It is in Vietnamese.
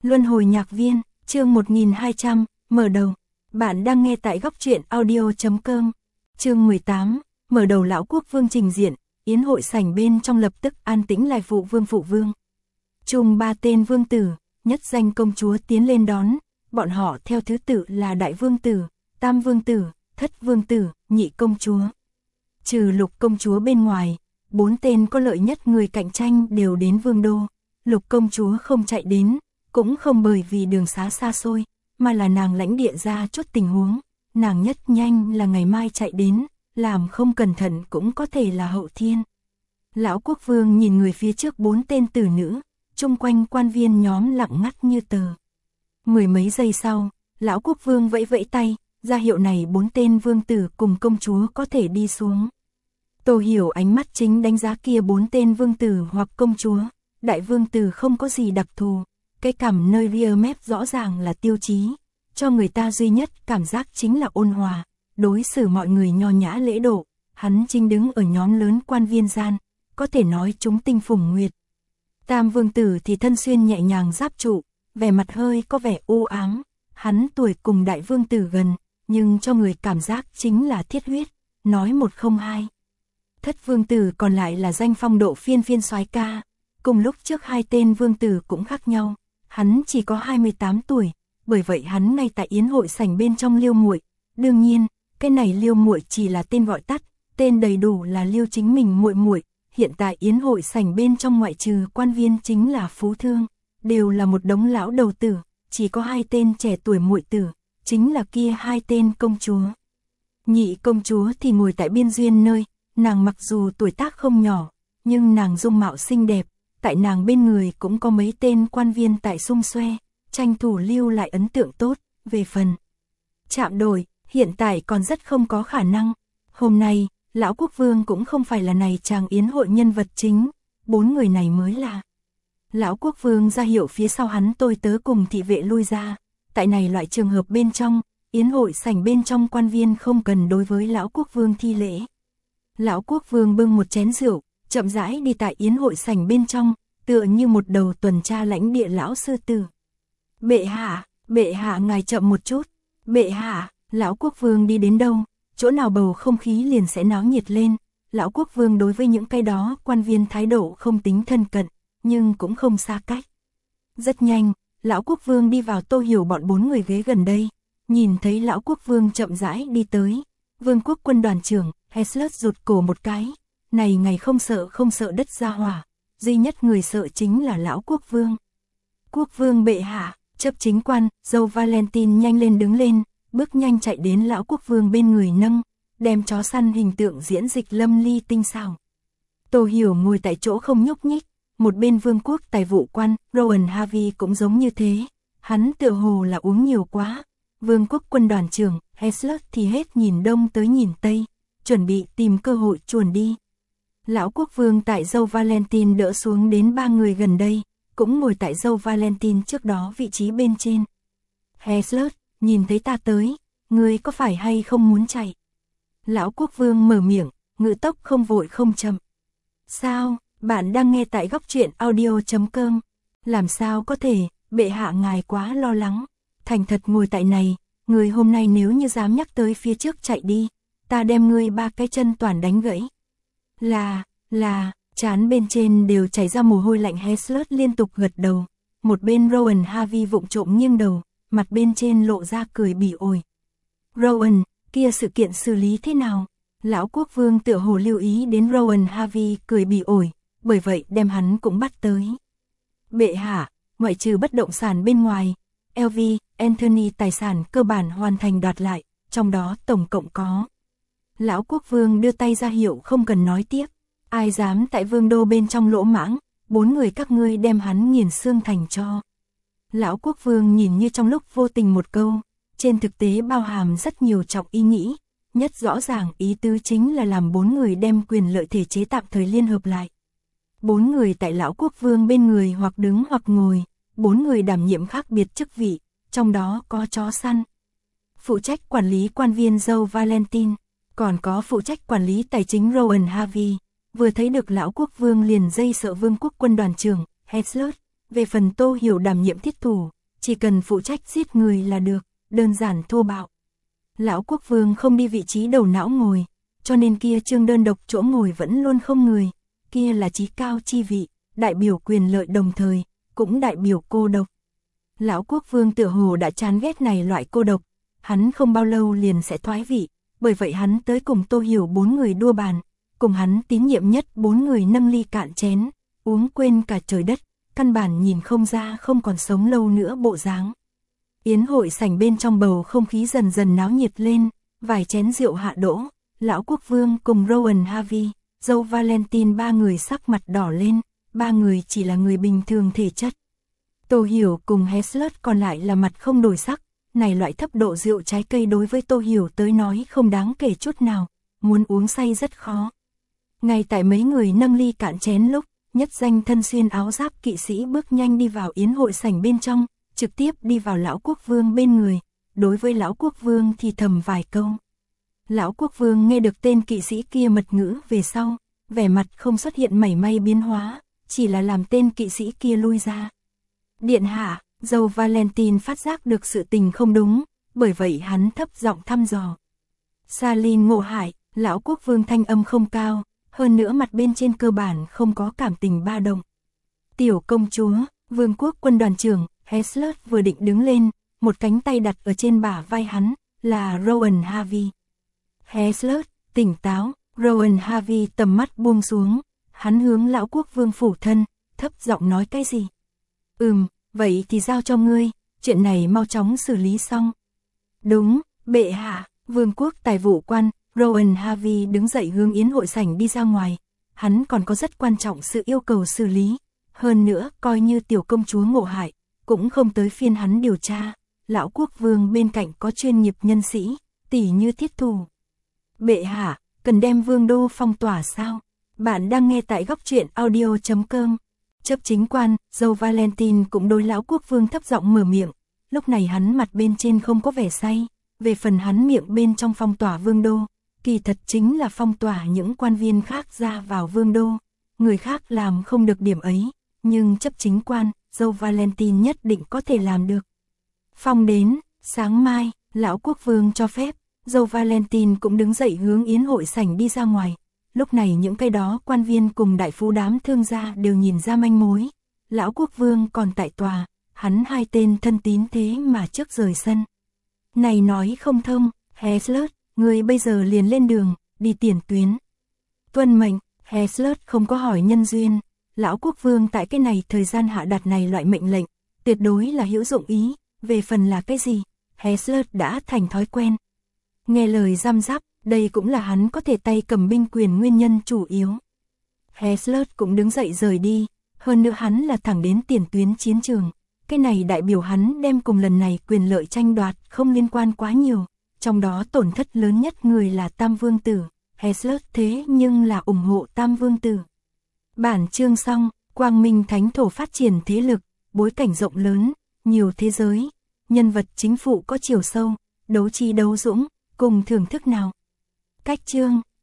Luân hồi nhạc viên, chương 1200, mở đầu. Bạn đang nghe tại góc truyện audio.com. Chương 18, mở đầu lão quốc vương trình diện, yến hội sảnh bên trong lập tức an tĩnh lại phụ vương. Chung ba tên vương tử, nhất danh công chúa tiến lên đón, bọn họ theo thứ tự là đại vương tử, tam vương tử, thất vương tử, nhị công chúa. Trừ Lục công chúa bên ngoài, 4 tên có lợi nhất người cạnh tranh đều đến vương đô. Lục công chúa không chạy đến, cũng không bởi vì đường xá xa xôi, mà là nàng lãnh địa ra chút tình huống, nàng nhất nhanh là ngày mai chạy đến, làm không cẩn thận cũng có thể là hậu thiên. Lão quốc vương nhìn người phía trước 4 tên tử nữ, chung quanh quan viên nhóm lặng ngắt như tờ. Mười mấy giây sau, lão quốc vương vẫy vẫy tay, ra hiệu này 4 tên vương tử cùng công chúa có thể đi xuống. Tô Hiểu ánh mắt chính đánh giá kia 4 tên vương tử hoặc công chúa, đại vương tử không có gì đặc thù, cái cằm nơi ria mép rõ ràng là tiêu chí, cho người ta duy nhất cảm giác chính là ôn hòa, đối xử mọi người nho nhã lễ độ, hắn chính đứng ở nhóm lớn quan viên gian, có thể nói chúng tinh phùng nguyệt. Tam vương tử thì thân xuyên nhẹ nhàng giáp trụ, vẻ mặt hơi có vẻ u ám, hắn tuổi cùng đại vương tử gần, nhưng cho người cảm giác chính là thiết huyết, nói một không hai. Thất vương tử còn lại là danh phong độ phiên soái ca, cùng lúc trước 2 tên vương tử cũng khác nhau, hắn chỉ có 28 tuổi, bởi vậy hắn ngay tại yến hội sảnh bên trong Liêu muội. Đương nhiên, cái này Liêu muội chỉ là tên gọi tắt, tên đầy đủ là Liêu chính mình muội. Hiện tại yến hội sảnh bên trong ngoại trừ quan viên chính là phú thương, đều là một đống lão đầu tử, chỉ có 2 tên trẻ tuổi muội tử, chính là kia 2 tên công chúa. Nhị công chúa thì ngồi tại biên duyên nơi, nàng mặc dù tuổi tác không nhỏ, nhưng nàng dung mạo xinh đẹp, tại nàng bên người cũng có mấy tên quan viên tại xung xoe, tranh thủ lưu lại ấn tượng tốt. Về phần chạm đổi, hiện tại còn rất không có khả năng. Hôm nay, lão quốc vương cũng không phải là này chàng yến hội nhân vật chính, 4 người này mới là. Lão quốc vương ra hiệu phía sau hắn tôi tớ cùng thị vệ lui ra, tại này loại trường hợp bên trong, yến hội sảnh bên trong quan viên không cần đối với lão quốc vương thi lễ. Lão quốc vương bưng một chén rượu, chậm rãi đi tại yến hội sảnh bên trong, tựa như một đầu tuần tra lãnh địa lão sư tử. Bệ hạ ngài chậm một chút. Bệ hạ, lão quốc vương đi đến đâu, chỗ nào bầu không khí liền sẽ náo nhiệt lên. Lão quốc vương đối với những cái đó quan viên thái độ không tính thân cận, nhưng cũng không xa cách. Rất nhanh, lão quốc vương đi vào Tô Hiểu bọn 4 người ghế gần đây, nhìn thấy lão quốc vương chậm rãi đi tới. Vương quốc quân đoàn trưởng Heslut rụt cổ một cái, này ngày không sợ đất ra hỏa, duy nhất người sợ chính là lão quốc vương. Quốc vương bệ hạ, chấp chính quan, dâu Valentine nhanh lên đứng lên, bước nhanh chạy đến lão quốc vương bên người nâng, đem chó săn hình tượng diễn dịch lâm ly tinh xảo. Tô Hiểu ngồi tại chỗ không nhúc nhích, một bên vương quốc tài vụ quan, Rowan Harvey cũng giống như thế, hắn tựa hồ là uống nhiều quá. Vương quốc quân đoàn trưởng Heslut thì hết nhìn đông tới nhìn tây, chuẩn bị tìm cơ hội chuồn đi. Lão quốc vương tại dâu Valentine đỡ xuống đến 3 người gần đây, cũng ngồi tại dâu Valentine trước đó vị trí bên trên. Heslut, nhìn thấy ta tới, ngươi có phải hay không muốn chạy? Lão quốc vương mở miệng, ngữ tốc không vội không chậm. Sao, bạn đang nghe tại góc truyện audio.com. Làm sao có thể, bệ hạ ngài quá lo lắng. Thành thật ngồi tại này, người hôm nay nếu như dám nhắc tới phía trước chạy đi, ta đem ngươi 3 cái chân toàn đánh gãy. Là, trán bên trên đều chảy ra mồ hôi lạnh. Heslut liên tục gật đầu, một bên Rowan Harvey vụng trộm nghiêng đầu, mặt bên trên lộ ra cười bỉ ổi. Rowan, kia sự kiện xử lý thế nào? Lão quốc vương tựa hồ lưu ý đến Rowan Harvey cười bỉ ổi, bởi vậy đem hắn cũng bắt tới. Bệ hạ, ngoại trừ bất động sản bên ngoài, LV, Anthony tài sản cơ bản hoàn thành đoạt lại, trong đó tổng cộng có. Lão quốc vương đưa tay ra hiệu không cần nói tiếp, ai dám tại vương đô bên trong lỗ mãng, 4 người các ngươi đem hắn nghiền xương thành cho. Lão quốc vương nhìn như trong lúc vô tình một câu, trên thực tế bao hàm rất nhiều trọng ý nghĩ, nhất rõ ràng ý tứ chính là làm 4 người đem quyền lợi thể chế tạm thời liên hợp lại. 4 người tại lão quốc vương bên người hoặc đứng hoặc ngồi, 4 người đảm nhiệm khác biệt chức vị, trong đó có chó săn, phụ trách quản lý quan viên dâu Valentine, còn có phụ trách quản lý tài chính Rowan Harvey. Vừa thấy được lão quốc vương liền dây sợ vương quốc quân đoàn trưởng Heslut, về phần Tô Hiểu đảm nhiệm thiết thủ, chỉ cần phụ trách giết người là được, đơn giản thô bạo. Lão quốc vương không đi vị trí đầu não ngồi, cho nên kia chương đơn độc chỗ ngồi vẫn luôn không người, kia là chí cao chi vị, đại biểu quyền lợi đồng thời, cũng đại biểu cô độc. Lão quốc vương tựa hồ đã chán ghét này loại cô độc, hắn không bao lâu liền sẽ thoái vị, bởi vậy hắn tới cùng Tô Hiểu 4 người đua bàn, cùng hắn tín nhiệm nhất 4 người nâng ly cạn chén, uống quên cả trời đất, căn bản nhìn không ra không còn sống lâu nữa bộ dáng. Yến hội sảnh bên trong bầu không khí dần dần náo nhiệt lên, vài chén rượu hạ đỗ, lão quốc vương cùng Rowan Harvey, dâu Valentine ba người sắc mặt đỏ lên, ba người chỉ là người bình thường thể chất. Tô Hiểu cùng Heslert còn lại là mặt không đổi sắc, này loại thấp độ rượu trái cây đối với Tô Hiểu tới nói không đáng kể chút nào, muốn uống say rất khó. Ngay tại mấy người nâng ly cạn chén lúc, nhất danh thân xuyên áo giáp kỵ sĩ bước nhanh đi vào yến hội sảnh bên trong, trực tiếp đi vào lão quốc vương bên người, đối với lão quốc vương thì thầm vài câu. Lão quốc vương nghe được tên kỵ sĩ kia mật ngữ về sau, vẻ mặt không xuất hiện mảy may biến hóa, chỉ là làm tên kỵ sĩ kia lui ra. Điện hạ, dâu Valentine phát giác được sự tình không đúng, bởi vậy hắn thấp giọng thăm dò. Salin ngộ hại, lão quốc vương thanh âm không cao, hơn nữa mặt bên trên cơ bản không có cảm tình ba động. Tiểu công chúa, vương quốc quân đoàn trưởng, Heslert vừa định đứng lên, một cánh tay đặt ở trên bả vai hắn, là Rowan Harvey. Heslert, tỉnh táo, Rowan Harvey tầm mắt buông xuống, hắn hướng lão quốc vương phủ thân, thấp giọng nói cái gì? Vậy thì giao cho ngươi, chuyện này mau chóng xử lý xong. Đúng, bệ hạ, vương quốc tài vụ quan, Rowan Harvey đứng dậy hướng yến hội sảnh đi ra ngoài, hắn còn có rất quan trọng sự yêu cầu xử lý, hơn nữa coi như tiểu công chúa ngộ hại, cũng không tới phiên hắn điều tra, lão quốc vương bên cạnh có chuyên nghiệp nhân sĩ, tỉ như thiết thủ. Bệ hạ, cần đem vương đô phong tỏa sao? Bạn đang nghe tại góc truyện audio.com. Chấp chính quan, dâu Valentine cũng đối lão quốc vương thấp giọng mở miệng, lúc này hắn mặt bên trên không có vẻ say, về phần hắn miệng bên trong phong tỏa vương đô, kỳ thật chính là phong tỏa những quan viên khác ra vào vương đô, người khác làm không được điểm ấy, nhưng chấp chính quan, dâu Valentine nhất định có thể làm được. Phong đến, sáng mai, lão quốc vương cho phép, dâu Valentine cũng đứng dậy hướng yến hội sảnh đi ra ngoài. Lúc này những cái đó quan viên cùng đại phú đám thương gia đều nhìn ra manh mối. Lão quốc vương còn tại tòa, hắn hai tên thân tín thế mà trước rời sân. Này nói không thông, Heslert, người bây giờ liền lên đường, đi tiền tuyến. Tuân mệnh, Heslert không có hỏi nhân duyên. Lão quốc vương tại cái này thời gian hạ đặt này loại mệnh lệnh, tuyệt đối là hữu dụng ý, về phần là cái gì, Heslert đã thành thói quen. Nghe lời răm rắp, đây cũng là hắn có thể tay cầm binh quyền nguyên nhân chủ yếu. Heslert cũng đứng dậy rời đi, hơn nữa hắn là thẳng đến tiền tuyến chiến trường. Cái này đại biểu hắn đem cùng lần này quyền lợi tranh đoạt không liên quan quá nhiều, trong đó tổn thất lớn nhất người là Tam Vương Tử. Heslert thế nhưng là ủng hộ Tam Vương Tử. Bản chương xong, Quang Minh Thánh Thổ phát triển thế lực, bối cảnh rộng lớn, nhiều thế giới, nhân vật chính phụ có chiều sâu, đấu trí đấu dũng, cùng thưởng thức nào. Cách chương